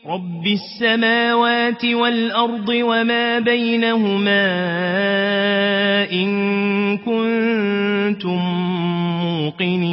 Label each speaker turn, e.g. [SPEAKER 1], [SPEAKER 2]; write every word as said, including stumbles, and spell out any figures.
[SPEAKER 1] رب السماوات والأرض وما بينهما إن كنتم موقنين